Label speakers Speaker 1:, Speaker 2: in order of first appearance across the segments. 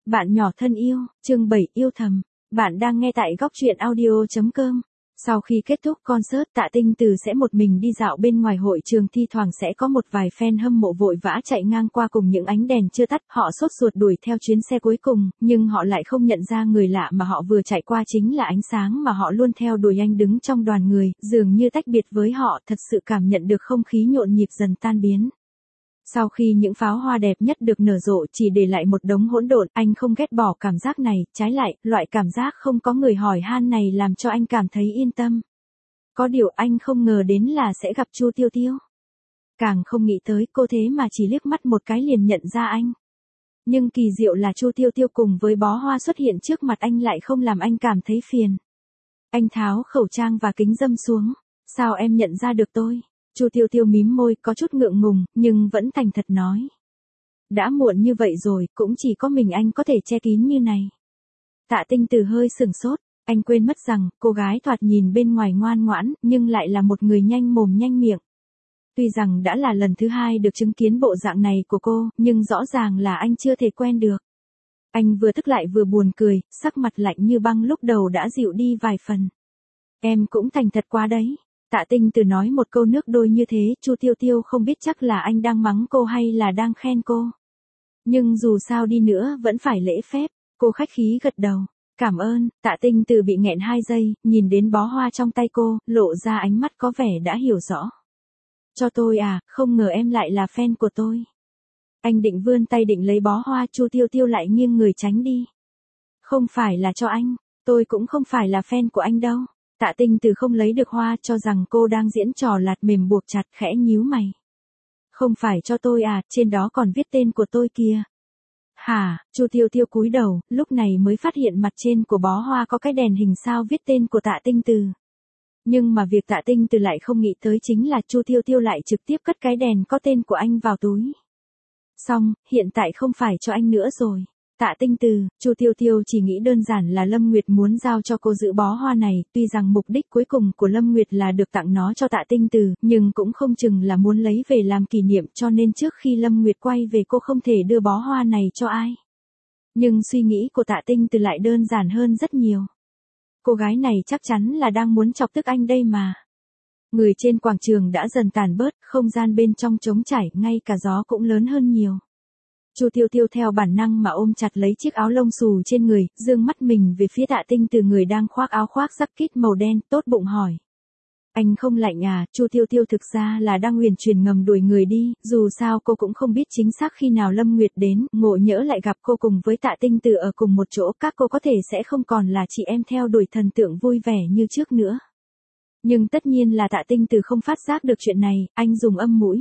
Speaker 1: Bạn nhỏ thân yêu, chương 7 yêu thầm. Bạn đang nghe tại góc truyện audio.com. Sau khi kết thúc concert, Tạ Tinh Từ sẽ một mình đi dạo bên ngoài hội trường, thi thoảng sẽ có một vài fan hâm mộ vội vã chạy ngang qua cùng những ánh đèn chưa tắt, họ sốt ruột đuổi theo chuyến xe cuối cùng, nhưng họ lại không nhận ra người lạ mà họ vừa chạy qua chính là ánh sáng mà họ luôn theo đuổi. Anh đứng trong đoàn người, dường như tách biệt với họ, thật sự cảm nhận được không khí nhộn nhịp dần tan biến. Sau khi những pháo hoa đẹp nhất được nở rộ chỉ để lại một đống hỗn độn, anh không ghét bỏ cảm giác này, trái lại, loại cảm giác không có người hỏi han này làm cho anh cảm thấy yên tâm. Có điều anh không ngờ đến là sẽ gặp Chu Tiêu Tiêu. Càng không nghĩ tới cô thế mà chỉ liếc mắt một cái liền nhận ra anh. Nhưng kỳ diệu là Chu Tiêu Tiêu cùng với bó hoa xuất hiện trước mặt anh lại không làm anh cảm thấy phiền. Anh tháo khẩu trang và kính râm xuống. Sao em nhận ra được tôi? Chu Tiêu Tiêu mím môi, có chút ngượng ngùng, nhưng vẫn thành thật nói. Đã muộn như vậy rồi, cũng chỉ có mình anh có thể che kín như này. Tạ Tinh Từ hơi sửng sốt, anh quên mất rằng, cô gái thoạt nhìn bên ngoài ngoan ngoãn, nhưng lại là một người nhanh mồm nhanh miệng. Tuy rằng đã là lần thứ hai được chứng kiến bộ dạng này của cô, nhưng rõ ràng là anh chưa thể quen được. Anh vừa tức lại vừa buồn cười, sắc mặt lạnh như băng lúc đầu đã dịu đi vài phần. Em cũng thành thật quá đấy. Tạ Tinh Từ nói một câu nước đôi như thế, Chu Tiêu Tiêu không biết chắc là anh đang mắng cô hay là đang khen cô. Nhưng dù sao đi nữa vẫn phải lễ phép, cô khách khí gật đầu. Cảm ơn. Tạ Tinh Từ bị nghẹn 2 giây, nhìn đến bó hoa trong tay cô, lộ ra ánh mắt có vẻ đã hiểu rõ. Cho tôi à, không ngờ em lại là fan của tôi. Anh định vươn tay định lấy bó hoa, Chu Tiêu Tiêu lại nghiêng người tránh đi. Không phải là cho anh, tôi cũng không phải là fan của anh đâu. Tạ Tinh Từ không lấy được hoa, cho rằng cô đang diễn trò lạt mềm buộc chặt, khẽ nhíu mày. Không phải cho tôi à, trên đó còn viết tên của tôi kìa. Hả? Chu Tiêu Tiêu cúi đầu, lúc này mới phát hiện mặt trên của bó hoa có cái đèn hình sao viết tên của Tạ Tinh Từ. Nhưng mà việc Tạ Tinh Từ lại không nghĩ tới chính là Chu Tiêu Tiêu lại trực tiếp cất cái đèn có tên của anh vào túi. Xong, hiện tại không phải cho anh nữa rồi. Tạ Tinh Từ, Chu Tiêu Tiêu chỉ nghĩ đơn giản là Lâm Nguyệt muốn giao cho cô giữ bó hoa này, tuy rằng mục đích cuối cùng của Lâm Nguyệt là được tặng nó cho Tạ Tinh Từ, nhưng cũng không chừng là muốn lấy về làm kỷ niệm, cho nên trước khi Lâm Nguyệt quay về cô không thể đưa bó hoa này cho ai. Nhưng suy nghĩ của Tạ Tinh Từ lại đơn giản hơn rất nhiều. Cô gái này chắc chắn là đang muốn chọc tức anh đây mà. Người trên quảng trường đã dần tàn bớt, không gian bên trong trống trải, ngay cả gió cũng lớn hơn nhiều. Chu Tiêu Tiêu theo bản năng mà ôm chặt lấy chiếc áo lông xù trên người, dương mắt mình về phía Tạ Tinh Từ người đang khoác áo khoác jacket màu đen, tốt bụng hỏi. Anh không lạnh à? Chu Tiêu Tiêu thực ra là đang huyền chuyển ngầm đuổi người đi, dù sao cô cũng không biết chính xác khi nào Lâm Nguyệt đến, ngộ nhỡ lại gặp cô cùng với Tạ Tinh Từ ở cùng một chỗ, các cô có thể sẽ không còn là chị em theo đuổi thần tượng vui vẻ như trước nữa. Nhưng tất nhiên là Tạ Tinh Từ không phát giác được chuyện này, anh dùng âm mũi.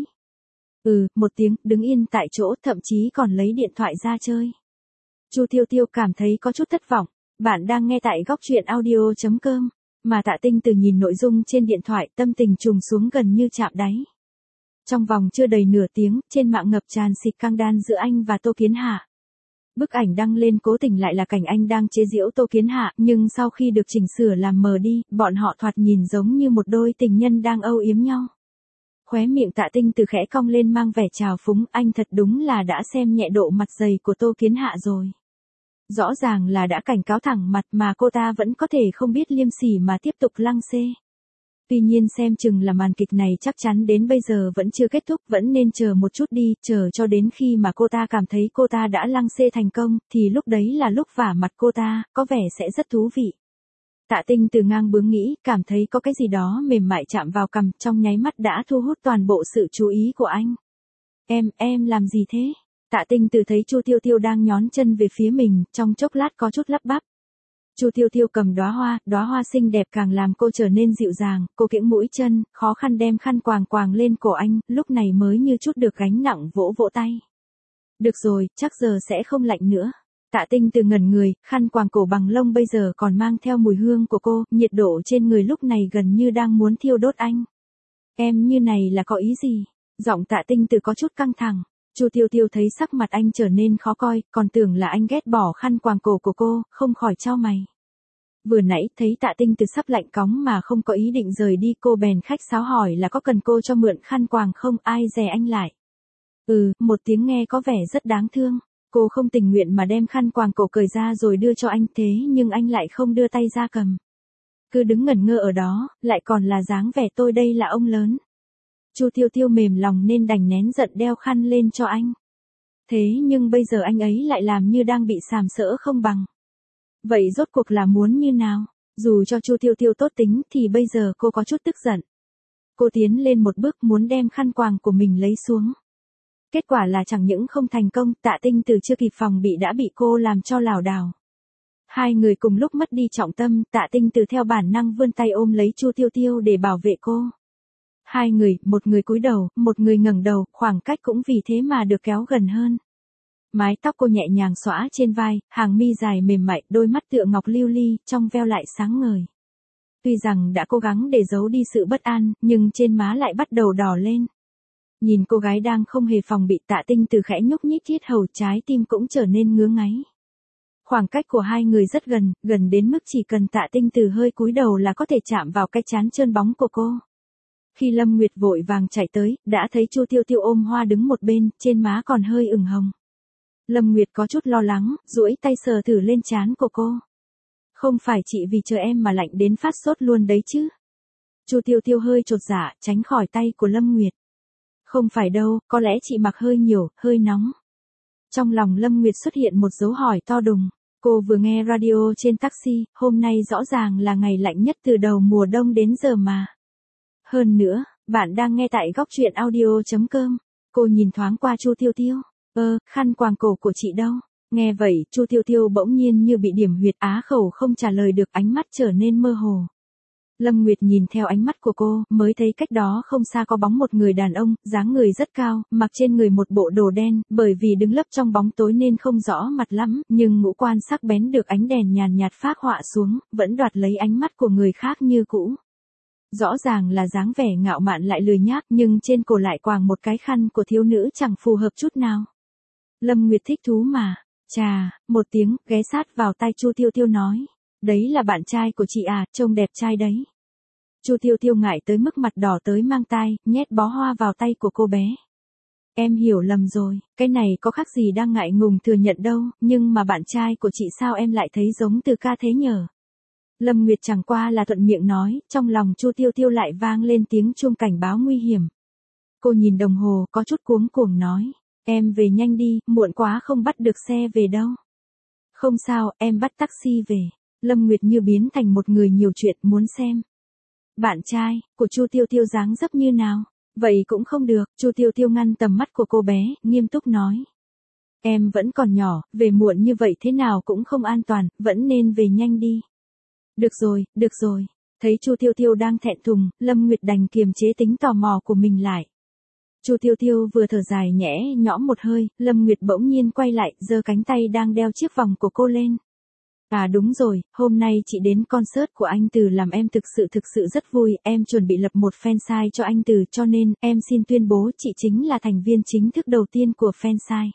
Speaker 1: Một tiếng, đứng yên tại chỗ, thậm chí còn lấy điện thoại ra chơi. Chu Tiêu Tiêu cảm thấy có chút thất vọng. Bạn đang nghe tại góc truyện audio.com. Mà Tạ Tinh Từ nhìn nội dung trên điện thoại, tâm tình trùng xuống gần như chạm đáy. Trong vòng chưa đầy nửa tiếng, trên mạng ngập tràn xịt căng đan giữa anh và Tô Kiến Hạ. Bức ảnh đăng lên cố tình lại là cảnh anh đang chế giễu Tô Kiến Hạ, nhưng sau khi được chỉnh sửa làm mờ đi, bọn họ thoạt nhìn giống như một đôi tình nhân đang âu yếm nhau. Khóe miệng Tạ Tinh Từ khẽ cong lên mang vẻ trào phúng, anh thật đúng là đã xem nhẹ độ mặt dày của Tô Kiến Hạ rồi. Rõ ràng là đã cảnh cáo thẳng mặt mà cô ta vẫn có thể không biết liêm sỉ mà tiếp tục lăng xê. Tuy nhiên xem chừng là màn kịch này chắc chắn đến bây giờ vẫn chưa kết thúc, vẫn nên chờ một chút đi, chờ cho đến khi mà cô ta cảm thấy cô ta đã lăng xê thành công, thì lúc đấy là lúc vả mặt cô ta, có vẻ sẽ rất thú vị. Tạ Tinh Từ ngang bướng nghĩ, cảm thấy có cái gì đó mềm mại chạm vào cằm, trong nháy mắt đã thu hút toàn bộ sự chú ý của anh. Em làm gì thế? Tạ Tinh Từ thấy Chu Tiêu Tiêu đang nhón chân về phía mình, trong chốc lát có chút lắp bắp. Chu Tiêu Tiêu cầm đóa hoa xinh đẹp càng làm cô trở nên dịu dàng, cô kiễng mũi chân, khó khăn đem khăn quàng lên cổ anh, lúc này mới như chút được gánh nặng vỗ vỗ tay. Được rồi, chắc giờ sẽ không lạnh nữa. Tạ Tinh Từ ngẩn người, khăn quàng cổ bằng lông bây giờ còn mang theo mùi hương của cô, nhiệt độ trên người lúc này gần như đang muốn thiêu đốt anh. Em như này là có ý gì? Giọng Tạ Tinh Từ có chút căng thẳng. Chu Tiêu Tiêu thấy sắc mặt anh trở nên khó coi, còn tưởng là anh ghét bỏ khăn quàng cổ của cô, không khỏi chau mày. Vừa nãy thấy Tạ Tinh Từ sắp lạnh cóng mà không có ý định rời đi, cô bèn khách sáo hỏi là có cần cô cho mượn khăn quàng không, ai dè anh lại. Một tiếng nghe có vẻ rất đáng thương. Cô không tình nguyện mà đem khăn quàng cổ cởi ra rồi đưa cho anh, thế nhưng anh lại không đưa tay ra cầm. Cứ đứng ngẩn ngơ ở đó, lại còn là dáng vẻ tôi đây là ông lớn. Chu Tiêu Tiêu mềm lòng nên đành nén giận đeo khăn lên cho anh. Thế nhưng bây giờ anh ấy lại làm như đang bị sàm sỡ không bằng. Vậy rốt cuộc là muốn như nào? Dù cho Chu Tiêu Tiêu tốt tính thì bây giờ cô có chút tức giận. Cô tiến lên một bước muốn đem khăn quàng của mình lấy xuống. Kết quả là chẳng những không thành công, Tạ Tinh Từ chưa kịp phòng bị đã bị cô làm cho lảo đảo. Hai người cùng lúc mất đi trọng tâm, Tạ Tinh Từ theo bản năng vươn tay ôm lấy Chu Tiêu Tiêu để bảo vệ cô. Hai người, một người cúi đầu, một người ngẩng đầu, khoảng cách cũng vì thế mà được kéo gần hơn. Mái tóc cô nhẹ nhàng xõa trên vai, hàng mi dài mềm mại, đôi mắt tựa ngọc lưu ly, trong veo lại sáng ngời. Tuy rằng đã cố gắng để giấu đi sự bất an, nhưng trên má lại bắt đầu đỏ lên. Nhìn cô gái đang không hề phòng bị, Tạ Tinh Từ khẽ nhúc nhích thiết hầu, trái tim cũng trở nên ngứa ngáy. Khoảng cách của hai người rất gần, gần đến mức chỉ cần Tạ Tinh Từ hơi cúi đầu là có thể chạm vào cái trán trơn bóng của cô. Khi Lâm Nguyệt vội vàng chạy tới, đã thấy Chu Tiêu Tiêu ôm hoa đứng một bên, trên má còn hơi ửng hồng. Lâm Nguyệt có chút lo lắng, duỗi tay sờ thử lên trán của cô. Không phải chị vì chờ em mà lạnh đến phát sốt luôn đấy chứ? Chu Tiêu Tiêu hơi chột dạ, tránh khỏi tay của Lâm Nguyệt. Không phải đâu, có lẽ chị mặc hơi nhiều, hơi nóng. Trong lòng Lâm Nguyệt xuất hiện một dấu hỏi to đùng. Cô vừa nghe radio trên taxi, hôm nay rõ ràng là ngày lạnh nhất từ đầu mùa đông đến giờ mà. Hơn nữa, bạn đang nghe tại góc truyện audio.com. Cô nhìn thoáng qua Chu Tiêu Tiêu. Khăn quàng cổ của chị đâu? Nghe vậy, Chu Tiêu Tiêu bỗng nhiên như bị điểm huyệt, á khẩu không trả lời được, ánh mắt trở nên mơ hồ. Lâm Nguyệt nhìn theo ánh mắt của cô, mới thấy cách đó không xa có bóng một người đàn ông, dáng người rất cao, mặc trên người một bộ đồ đen, bởi vì đứng lấp trong bóng tối nên không rõ mặt lắm, nhưng ngũ quan sắc bén được ánh đèn nhàn nhạt phác họa xuống, vẫn đoạt lấy ánh mắt của người khác như cũ. Rõ ràng là dáng vẻ ngạo mạn lại lười nhác, nhưng trên cổ lại quàng một cái khăn của thiếu nữ chẳng phù hợp chút nào. Lâm Nguyệt thích thú mà. Chà, một tiếng, ghé sát vào tai Chu Tiêu Tiêu nói. Đấy là bạn trai của chị à, trông đẹp trai đấy. Chu Tiêu Tiêu ngại tới mức mặt đỏ tới mang tai, nhét bó hoa vào tay của cô bé. Em hiểu lầm rồi, cái này có khác gì đang ngại ngùng thừa nhận đâu, nhưng mà bạn trai của chị sao em lại thấy giống Từ ca thế nhở? Lâm Nguyệt chẳng qua là thuận miệng nói, trong lòng Chu Tiêu Tiêu lại vang lên tiếng chuông cảnh báo nguy hiểm. Cô nhìn đồng hồ, có chút cuống cuồng nói. Em về nhanh đi, muộn quá không bắt được xe về đâu. Không sao, em bắt taxi về. Lâm Nguyệt như biến thành một người nhiều chuyện, muốn xem. Bạn trai của Chu Tiêu Tiêu dáng dấp như nào? Vậy cũng không được, Chu Tiêu Tiêu ngăn tầm mắt của cô bé, nghiêm túc nói. Em vẫn còn nhỏ, về muộn như vậy thế nào cũng không an toàn, vẫn nên về nhanh đi. Được rồi. Thấy Chu Tiêu Tiêu đang thẹn thùng, Lâm Nguyệt đành kiềm chế tính tò mò của mình lại. Chu Tiêu Tiêu vừa thở dài nhẽ nhõm một hơi, Lâm Nguyệt bỗng nhiên quay lại, giơ cánh tay đang đeo chiếc vòng của cô lên. À đúng rồi, hôm nay chị đến concert của anh Từ làm em thực sự rất vui, em chuẩn bị lập một fansite cho anh Từ cho nên em xin tuyên bố chị chính là thành viên chính thức đầu tiên của fansite.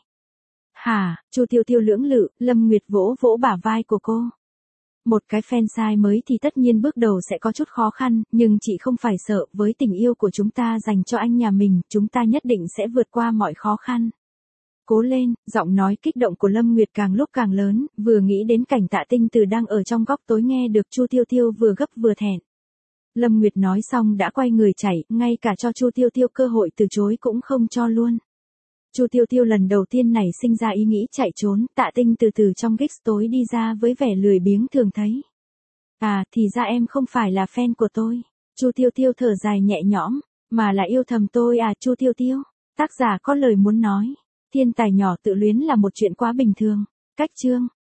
Speaker 1: Hả, Chu Tiêu Tiêu lưỡng lự, Lâm Nguyệt vỗ vỗ bả vai của cô. Một cái fansite mới thì tất nhiên bước đầu sẽ có chút khó khăn, nhưng chị không phải sợ, với tình yêu của chúng ta dành cho anh nhà mình, chúng ta nhất định sẽ vượt qua mọi khó khăn. Cố lên, giọng nói kích động của Lâm Nguyệt càng lúc càng lớn, vừa nghĩ đến cảnh Tạ Tinh Từ đang ở trong góc tối nghe được Chu Tiêu Tiêu vừa gấp vừa thẹn. Lâm Nguyệt nói xong đã quay người chạy, ngay cả cho Chu Tiêu Tiêu cơ hội từ chối cũng không cho luôn. Chu Tiêu Tiêu lần đầu tiên nảy sinh ra ý nghĩ chạy trốn, Tạ Tinh từ trong gig tối đi ra với vẻ lười biếng thường thấy. À, thì ra em không phải là fan của tôi. Chu Tiêu Tiêu thở dài nhẹ nhõm, mà là yêu thầm tôi à Chu Tiêu Tiêu. Tác giả có lời muốn nói, thiên tài nhỏ tự luyến là một chuyện quá bình thường. Cách chương